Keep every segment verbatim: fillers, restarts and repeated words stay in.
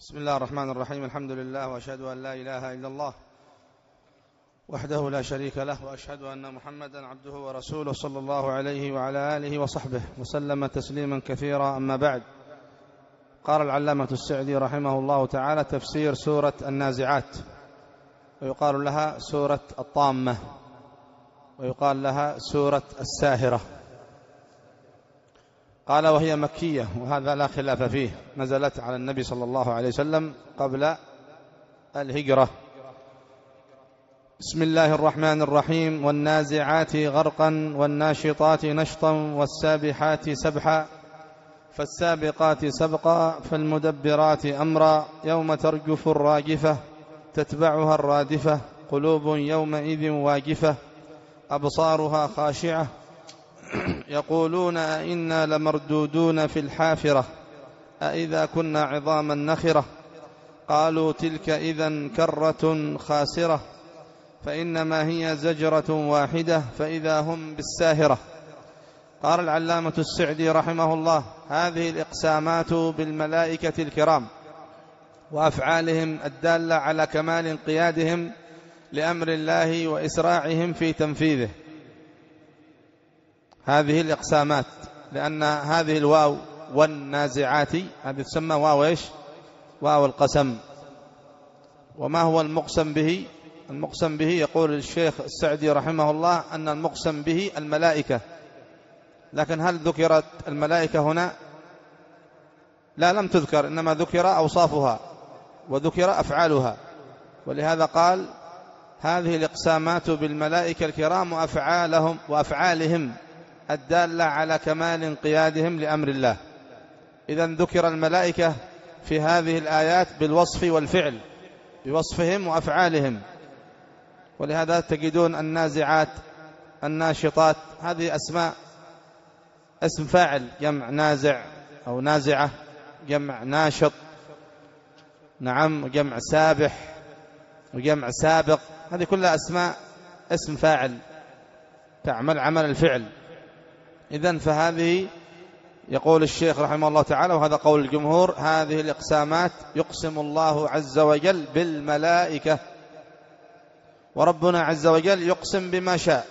بسم الله الرحمن الرحيم. الحمد لله، وأشهد أن لا إله إلا الله وحده لا شريك له، وأشهد أن محمدا عبده ورسوله صلى الله عليه وعلى آله وصحبه وسلم تسليما كثيرا. أما بعد، قال العلامة السعدي رحمه الله تعالى: تفسير سورة النازعات، ويقال لها سورة الطامة، ويقال لها سورة الساهرة. قال: وهي مكية، وهذا لا خلاف فيه، نزلت على النبي صلى الله عليه وسلم قبل الهجرة. بسم الله الرحمن الرحيم: والنازعات غرقا والناشطات نشطا والسابحات سبحا فالسابقات سبقا فالمدبرات أمرا يوم ترجف الراجفة تتبعها الرادفة قلوب يومئذ واجفة أبصارها خاشعة يقولون أئنا لمردودون في الحافرة أئذا كنا عظاما نخرة قالوا تلك إذا كرة خاسرة فإنما هي زجرة واحدة فإذا هم بالساهرة. قال العلامة السعدي رحمه الله: هذه الإقسامات بالملائكة الكرام وأفعالهم الدالة على كمال انقيادهم لأمر الله وإسراعهم في تنفيذه. هذه الإقسامات، لأن هذه الواو والنازعات هذه تسمى واو إيش؟ واو القسم. وما هو المقسم به؟ المقسم به يقول الشيخ السعدي رحمه الله أن المقسم به الملائكة، لكن هل ذكرت الملائكة هنا؟ لا، لم تذكر، إنما ذكر أوصافها وذكر أفعالها، ولهذا قال: هذه الإقسامات بالملائكة الكرام وأفعالهم وأفعالهم الدالة على كمال انقيادهم لأمر الله. إذن ذكر الملائكة في هذه الآيات بالوصف والفعل، بوصفهم وأفعالهم، ولهذا تجدون النازعات الناشطات هذه أسماء، اسم فاعل، جمع نازع أو نازعة، جمع ناشط، نعم، وجمع سابح وجمع سابق، هذه كلها أسماء اسم فاعل تعمل عمل الفعل. إذن فهذه، يقول الشيخ رحمه الله تعالى، وهذا قول الجمهور: هذه الإقسامات يقسم الله عز وجل بالملائكة، وربنا عز وجل يقسم بما شاء.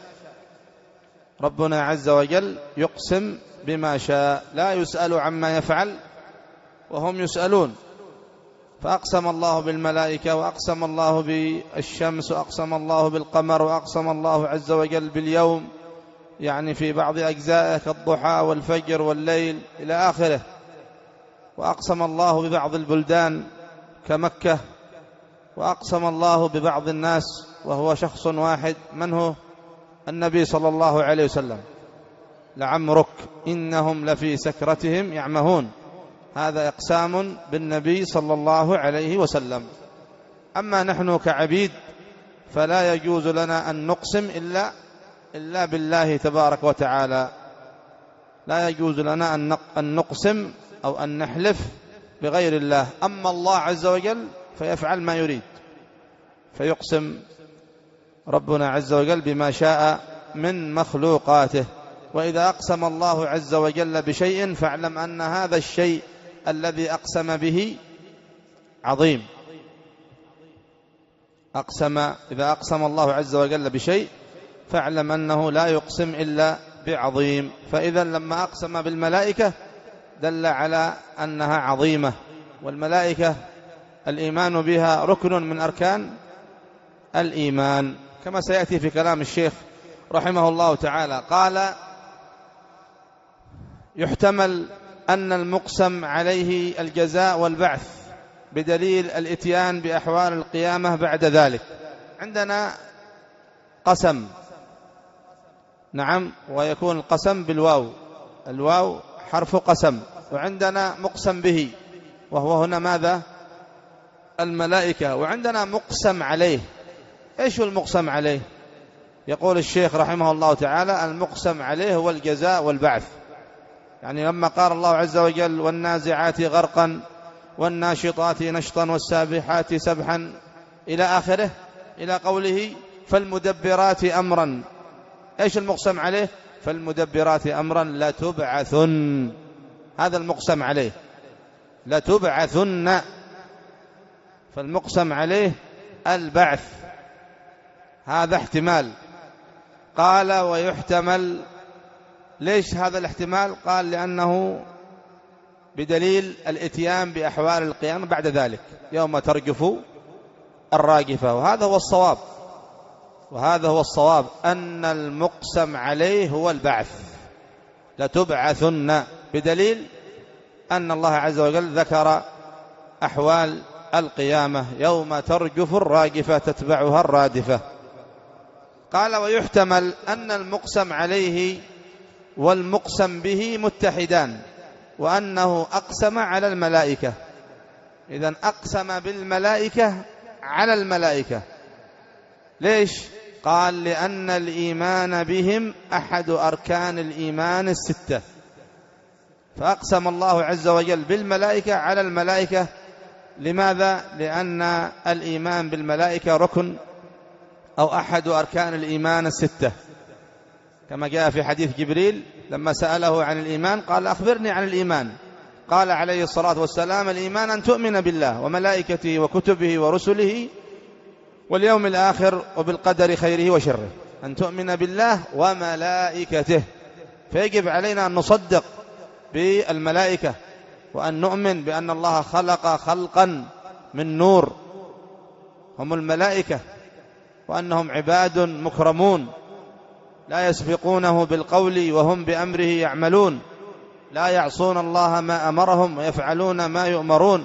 ربنا عز وجل يقسم بما شاء، لا يسأل عما يفعل وهم يسألون. فأقسم الله بالملائكة، وأقسم الله بالشمس، وأقسم الله بالقمر، وأقسم الله عز وجل باليوم، يعني في بعض أجزائه كالضحى والفجر والليل إلى آخره. وأقسم الله ببعض البلدان كمكة، وأقسم الله ببعض الناس وهو شخص واحد، من هو؟ النبي صلى الله عليه وسلم: لعمرك إنهم لفي سكرتهم يعمهون. هذا إقسام بالنبي صلى الله عليه وسلم. أما نحن كعبيد فلا يجوز لنا أن نقسم إلا إلا بالله تبارك وتعالى. لا يجوز لنا أن نقسم أو أن نحلف بغير الله. أما الله عز وجل فيفعل ما يريد، فيقسم ربنا عز وجل بما شاء من مخلوقاته. وإذا أقسم الله عز وجل بشيء فاعلم أن هذا الشيء الذي أقسم به عظيم. أقسم إذا أقسم الله عز وجل بشيء فاعلم أنه لا يقسم إلا بعظيم. فإذا لما أقسم بالملائكة دل على أنها عظيمة، والملائكة الإيمان بها ركن من أركان الإيمان، كما سيأتي في كلام الشيخ رحمه الله تعالى. قال: يحتمل أن المقسم عليه الجزاء والبعث بدليل الإتيان بأحوال القيامة بعد ذلك. عندنا قسم، نعم، ويكون القسم بالواو، الواو حرف قسم. وعندنا مقسم به، وهو هنا ماذا؟ الملائكة. وعندنا مقسم عليه. إيش هو المقسم عليه؟ يقول الشيخ رحمه الله تعالى: المقسم عليه هو الجزاء والبعث. يعني لما قال الله عز وجل: والنازعات غرقا والناشطات نشطا والسابحات سبحا إلى آخره، إلى قوله: فالمدبرات أمرا. إيش المقسم عليه؟ فالمدبرات أمرا لتبعثن. هذا المقسم عليه، لتبعثن. فالمقسم عليه البعث، هذا احتمال. قال ويحتمل، ليش هذا الاحتمال؟ قال لأنه بدليل الاتيان بأحوال القيامة بعد ذلك يوم ترجف الراجفة. وهذا هو الصواب، وهذا هو الصواب أن المقسم عليه هو البعث، لتبعثن، بدليل أن الله عز وجل ذكر أحوال القيامة يوم ترجف الراجفة تتبعها الرادفة. قال ويحتمل أن المقسم عليه والمقسم به متحدان، وأنه أقسم على الملائكة. إذن أقسم بالملائكة على الملائكة، ليش؟ قال لأن الإيمان بهم أحد أركان الإيمان الستة، فأقسم الله عز وجل بالملائكة على الملائكة. لماذا؟ لأن الإيمان بالملائكة ركن أو أحد أركان الإيمان الستة، كما جاء في حديث جبريل لما سأله عن الإيمان قال أخبرني عن الإيمان، قال عليه الصلاة والسلام الإيمان أن تؤمن بالله وملائكته وكتبه ورسله واليوم الآخر وبالقدر خيره وشره، أن تؤمن بالله وملائكته. فيجب علينا أن نصدق بالملائكة، وأن نؤمن بأن الله خلق خلقا من نور هم الملائكة، وأنهم عباد مكرمون لا يسبقونه بالقول وهم بأمره يعملون، لا يعصون الله ما أمرهم ويفعلون ما يؤمرون،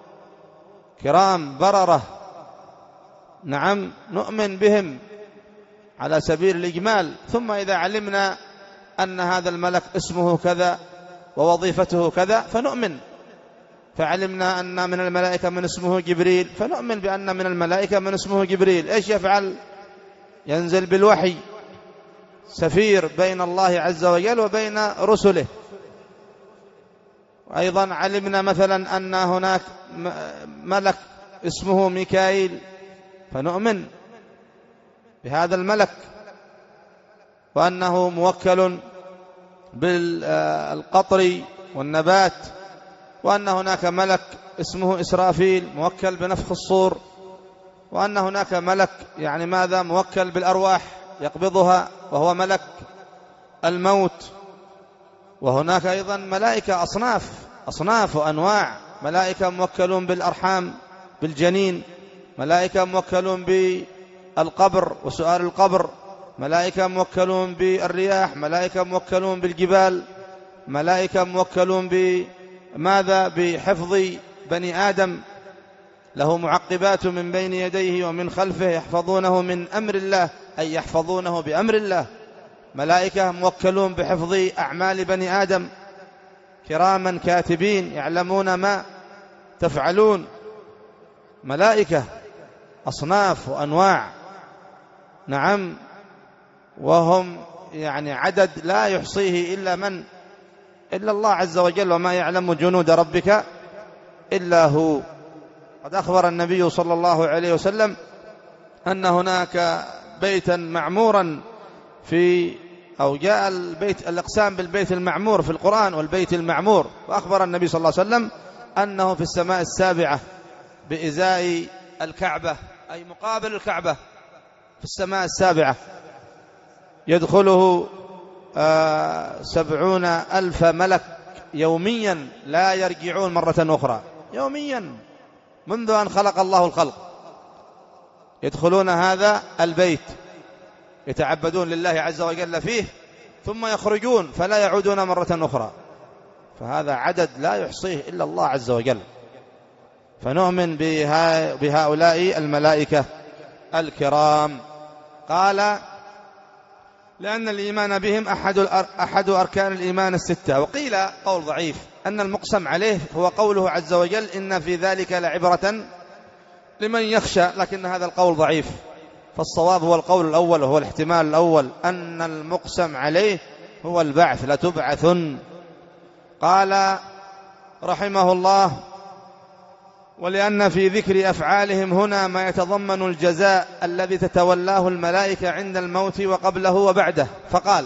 كرام بررة. نعم، نؤمن بهم على سبيل الإجمال. ثم إذا علمنا أن هذا الملك اسمه كذا ووظيفته كذا فنؤمن، فعلمنا أن من الملائكة من اسمه جبريل فنؤمن بأن من الملائكة من اسمه جبريل. إيش يفعل؟ ينزل بالوحي، سفير بين الله عز وجل وبين رسله. وأيضا علمنا مثلا أن هناك ملك اسمه ميكائيل فنؤمن بهذا الملك، وأنه موكل بالقطر والنبات، وأن هناك ملك اسمه إسرافيل موكل بنفخ الصور، وأن هناك ملك يعني ماذا موكل بالأرواح يقبضها وهو ملك الموت. وهناك أيضا ملائكة أصناف أصناف وأنواع، ملائكة موكلون بالأرحام بالجنين، ملائكة موكلون بالقبر وسؤال القبر، ملائكة موكلون بالرياح، ملائكة موكلون بالجبال، ملائكة موكلون بماذا بحفظ بني آدم، له معقبات من بين يديه ومن خلفه يحفظونه من أمر الله، أي يحفظونه بأمر الله. ملائكة موكلون بحفظ أعمال بني آدم كراما كاتبين يعلمون ما تفعلون. ملائكة أصناف وأنواع، نعم، وهم يعني عدد لا يحصيه إلا من إلا الله عز وجل، وما يعلم جنود ربك إلا هو. قد أخبر النبي صلى الله عليه وسلم أن هناك بيتا معمورا في أو جاء البيت الإقسام بالبيت المعمور في القرآن والبيت المعمور، وأخبر النبي صلى الله عليه وسلم أنه في السماء السابعة بإزاء الكعبة، أي مقابل الكعبة في السماء السابعة، يدخله آه سبعون ألف ملك يوميا لا يرجعون مرة أخرى، يوميا منذ أن خلق الله الخلق يدخلون هذا البيت يتعبدون لله عز وجل فيه، ثم يخرجون فلا يعودون مرة أخرى. فهذا عدد لا يحصيه إلا الله عز وجل. فنؤمن بهؤلاء الملائكة الكرام. قال لأن الإيمان بهم أحد أحد أركان الإيمان الستة. وقيل قول ضعيف أن المقسم عليه هو قوله عز وجل إن في ذلك لعبرة لمن يخشى، لكن هذا القول ضعيف، فالصواب هو القول الأول وهو الاحتمال الأول، أن المقسم عليه هو البعث، لتبعثن. قال رحمه الله ولأن في ذكر أفعالهم هنا ما يتضمن الجزاء الذي تتولاه الملائكة عند الموت وقبله وبعده، فقال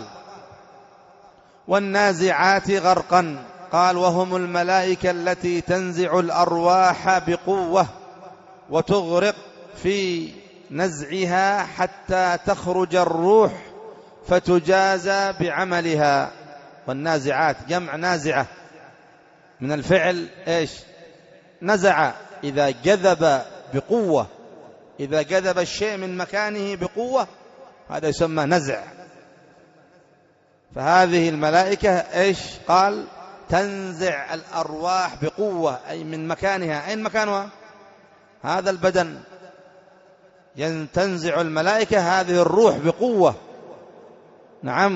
والنازعات غرقا، قال وهم الملائكة التي تنزع الأرواح بقوة وتغرق في نزعها حتى تخرج الروح فتجازى بعملها. والنازعات جمع نازعة، من الفعل إيش؟ نزع، إذا جذب بقوة، إذا جذب الشيء من مكانه بقوة هذا يسمى نزع. فهذه الملائكة إيش قال؟ تنزع الأرواح بقوة، أي من مكانها. أين مكانها؟ هذا البدن. تنزع الملائكة هذه الروح بقوة. نعم.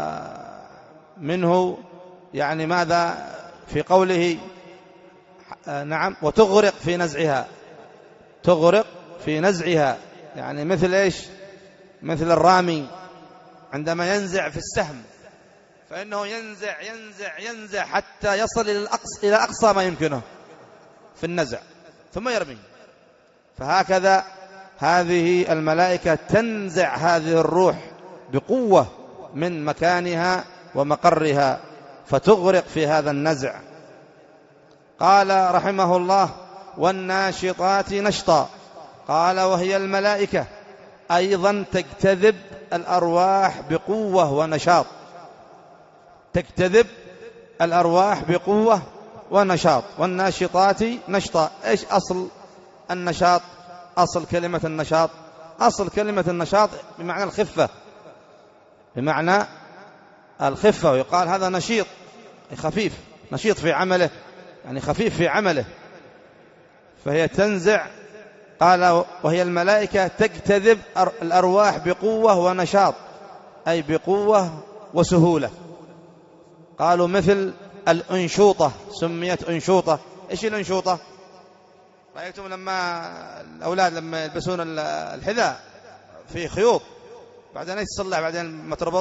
ومنه يعني ماذا في قوله نعم وتغرق في نزعها، تغرق في نزعها يعني مثل إيش؟ مثل الرامي عندما ينزع في السهم، فإنه ينزع ينزع ينزع حتى يصل إلى الأقصى, إلى أقصى ما يمكنه في النزع ثم يرمي. فهكذا هذه الملائكة تنزع هذه الروح بقوة من مكانها ومقرها فتغرق في هذا النزع. قال رحمه الله: والناشطات نشطا. قال: وهي الملائكة أيضا تجتذب الأرواح بقوة ونشاط، تجتذب الأرواح بقوة ونشاط. والناشطات نشطا. إيش أصل النشاط؟ أصل كلمة النشاط، أصل كلمة النشاط بمعنى الخفة، بمعنى الخفة. ويقال هذا نشيط، خفيف، نشيط في عمله، يعني خفيف في عمله. فهي تنزع. قال: وهي الملائكة تجتذب الأرواح بقوة ونشاط، أي بقوة وسهولة. قالوا مثل الأنشوطة، سميت أنشوطة. إيش الأنشوطة؟ رأيتم لما الأولاد لما يلبسون الحذاء في خيوط بعدين يتصلح بعدين ما تربط،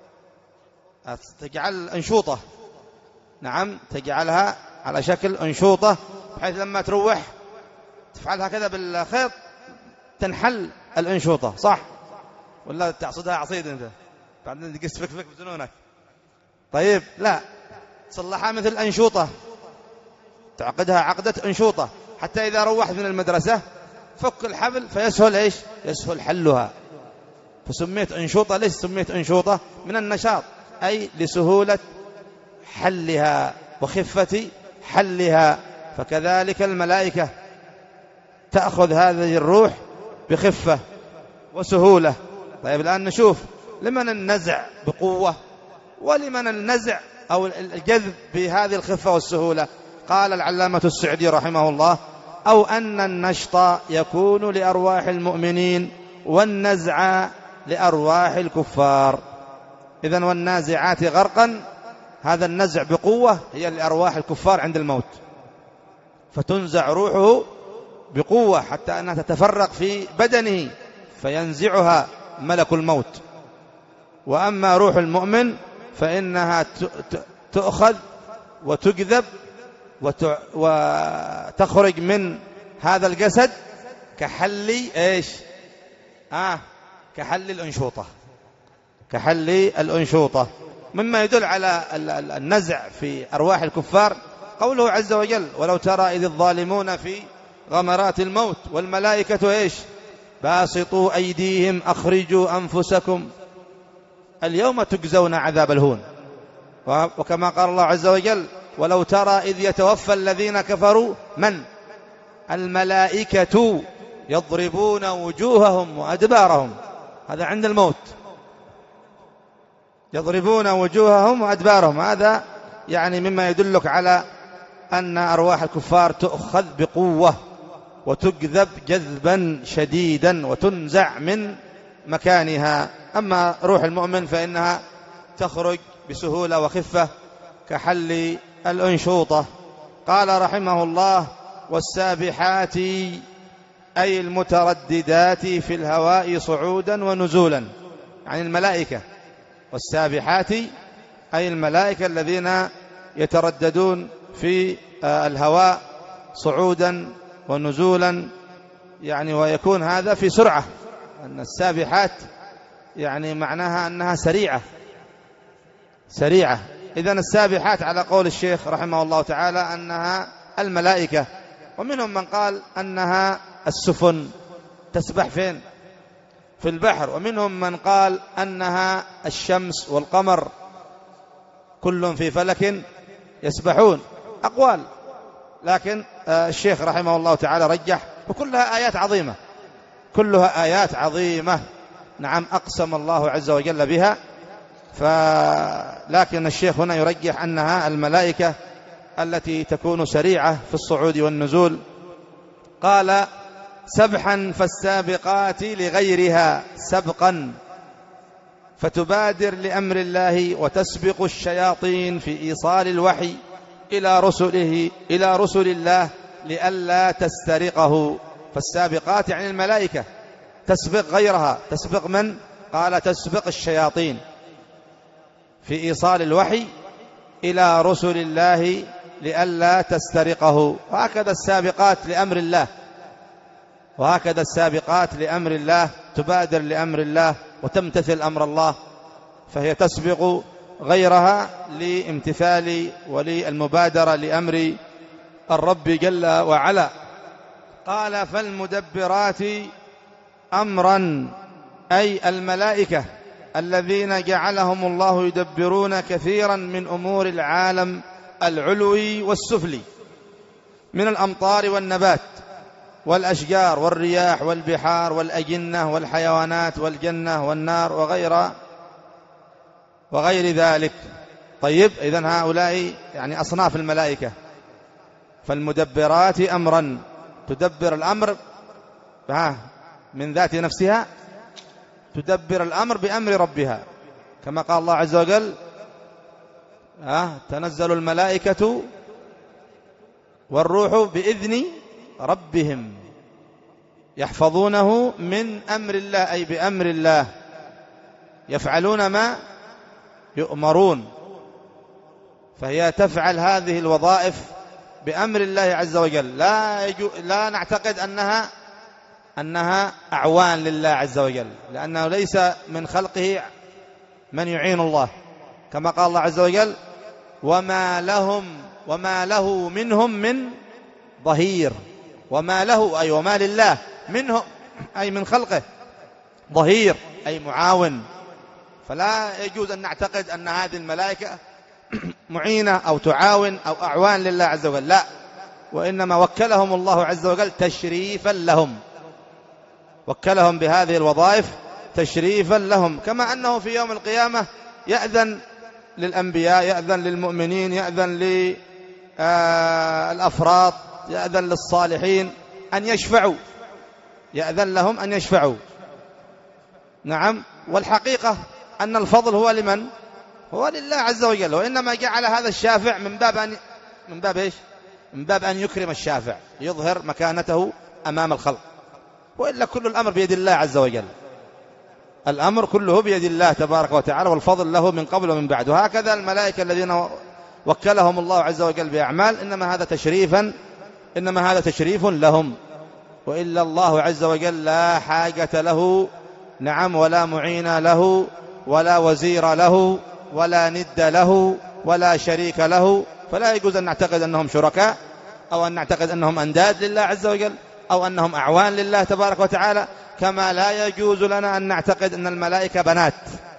تجعل أنشوطة. نعم، تجعلها على شكل أنشوطة بحيث لما تروح تفعلها كذا بالخيط تنحل الأنشوطة، صح؟ ولا تعصدها عصيد انت بعدين تقص فك فك بزنونك؟ طيب لا، تصلحها مثل أنشوطة، تعقدها عقدة أنشوطة حتى إذا روحت من المدرسة فك الحبل فيسهل إيش؟ يسهل حلها. فسميت أنشوطة. ليش سميت أنشوطة؟ من النشاط، أي لسهولة حلها وخفة حلها. فكذلك الملائكة تأخذ هذه الروح بخفة وسهولة. طيب الآن نشوف لمن النزع بقوة ولمن النزع أو الجذب بهذه الخفة والسهولة. قال العلامة السعدي رحمه الله: أو أن النشط يكون لأرواح المؤمنين والنزع لأرواح الكفار. إذن والنازعات غرقا، هذا النزع بقوة هي لأرواح الكفار عند الموت، فتنزع روحه بقوة حتى أنها تتفرق في بدنه فينزعها ملك الموت. وأما روح المؤمن فإنها تؤخذ وتجذب وتخرج من هذا الجسد كحل إيش؟ آه كحل الأنشوطة، كحل الأنشوطة. مما يدل على النزع في أرواح الكفار قوله عز وجل: ولو ترى إذ الظالمون في غمرات الموت والملائكة إيش؟ باسطوا أيديهم أخرجوا أنفسكم اليوم تجزون عذاب الهون. وكما قال الله عز وجل: ولو ترى إذ يتوفى الذين كفروا من؟ الملائكة يضربون وجوههم وأدبارهم. هذا عند الموت، يضربون وجوههم وأدبارهم. هذا يعني مما يدلك على أن أرواح الكفار تؤخذ بقوة وتجذب جذبا شديدا وتنزع من مكانها. أما روح المؤمن فإنها تخرج بسهولة وخفة كحل الأنشوطة. قال رحمه الله: والسابحات أي المترددات في الهواء صعودا ونزولا، يعني الملائكة. والسابحات أي الملائكة الذين يترددون في الهواء صعودا ونزولا، يعني ويكون هذا في سرعة. أن السابحات يعني معناها أنها سريعة سريعة. إذن السابحات على قول الشيخ رحمه الله تعالى أنها الملائكة. ومنهم من قال أنها السفن تسبح فين؟ في البحر. ومنهم من قال أنها الشمس والقمر كل في فلك يسبحون، أقوال، لكن الشيخ رحمه الله تعالى رجح، وكلها آيات عظيمة، كلها آيات عظيمة، نعم، أقسم الله عز وجل بها. لكن الشيخ هنا يرجح أنها الملائكة التي تكون سريعة في الصعود والنزول. قال سبحا فالسابقات لغيرها سبقا فتبادر لأمر الله وتسبق الشياطين في إيصال الوحي إلى رسله إلى رسل الله لئلا تسترقه. فالسابقات يعني الملائكة، تسبق غيرها، تسبق من؟ قال تسبق الشياطين في إيصال الوحي إلى رسل الله لئلا تسترقه. وهكذا السابقات لأمر الله، وهكذا السابقات لأمر الله تبادر لأمر الله وتمتثل أمر الله، فهي تسبق غيرها لامتثال وللمبادرة لأمر الرب جل وعلا. قال فالمدبرات أمرا، أي الملائكة الذين جعلهم الله يدبرون كثيرا من أمور العالم العلوي والسفلي من الأمطار والنبات والأشجار والرياح والبحار والأجنة والحيوانات والجنة والنار وغير وغير ذلك. طيب، إذن هؤلاء يعني أصناف الملائكة. فالمدبرات أمرا، تدبر الأمر من ذات نفسها، تدبر الأمر بأمر ربها، كما قال الله عز وجل تنزل الملائكة والروح بإذن ربهم يحفظونه من أمر الله، أي بأمر الله، يفعلون ما يؤمرون. فهي تفعل هذه الوظائف بأمر الله عز وجل. لا يجو لا نعتقد أنها أنها أعوان لله عز وجل، لأنه ليس من خلقه من يعين الله، كما قال الله عز وجل وما لهم وما له منهم من ظهير. وما له أي وما لله منهم أي من خلقه ظهير أي معاون. فلا يجوز أن نعتقد أن هذه الملائكة معينة أو تعاون أو أعوان لله عز وجل، لا، وإنما وكلهم الله عز وجل تشريفا لهم، وكلهم بهذه الوظائف تشريفا لهم، كما أنه في يوم القيامة يأذن للأنبياء، يأذن للمؤمنين، يأذن للأفراط، يأذن للصالحين أن يشفعوا، يأذن لهم أن يشفعوا. نعم، والحقيقة أن الفضل هو لمن؟ هو لله عز وجل، وإنما جعل هذا الشافع من باب أن من باب إيش؟ من باب أن يكرم الشافع، يظهر مكانته أمام الخلق، وإلا كل الأمر بيد الله عز وجل، الأمر كله بيد الله تبارك وتعالى، والفضل له من قبل ومن بعد. وهكذا الملائكة الذين وكلهم الله عز وجل بأعمال، إنما هذا تشريفا إنما هذا تشريف لهم، وإلا الله عز وجل لا حاجة له، نعم، ولا معين له، ولا وزير له، ولا ند له، ولا شريك له. فلا يجوز أن نعتقد أنهم شركاء، أو أن نعتقد أنهم أنداد لله عز وجل، أو أنهم أعوان لله تبارك وتعالى، كما لا يجوز لنا أن نعتقد أن الملائكة بنات.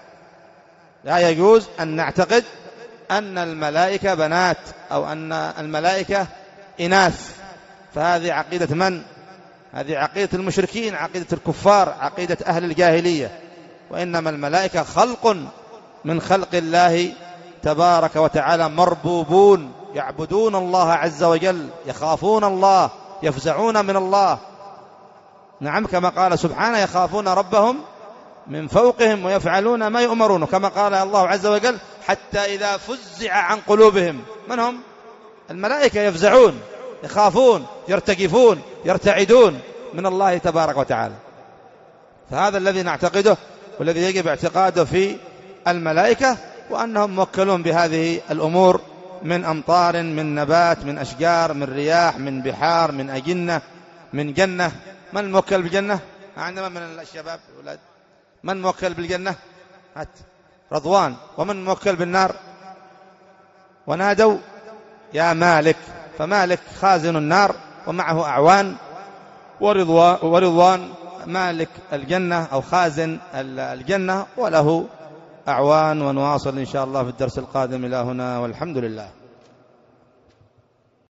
لا يجوز أن نعتقد أن الملائكة بنات أو أن الملائكة إناث، فهذه عقيدة من؟ هذه عقيدة المشركين، عقيدة الكفار، عقيدة أهل الجاهلية. وإنما الملائكة خلق من خلق الله تبارك وتعالى، مربوبون، يعبدون الله عز وجل، يخافون الله، يفزعون من الله. نعم، كما قال سبحانه يخافون ربهم من فوقهم ويفعلون ما يؤمرون، كما قال الله عز وجل حتى إذا فزع عن قلوبهم. من هم؟ الملائكة، يفزعون، يخافون، يرتجفون، يرتعدون من الله تبارك وتعالى. فهذا الذي نعتقده والذي يجب اعتقاده في الملائكة، وأنهم موكلون بهذه الأمور من أمطار، من نبات، من أشجار، من رياح، من بحار، من أجنة، من جنة. من الموكل بالجنة؟ عندما من الشباب أولاد من موكل بالجنة؟ هات رضوان. ومن موكل بالنار؟ ونادوا يا مالك. فمالك خازن النار ومعه أعوان ورضوان, ورضوان مالك الجنة أو خازن الجنة، وله أعوان. ونواصل إن شاء الله في الدرس القادم. إلى هنا والحمد لله.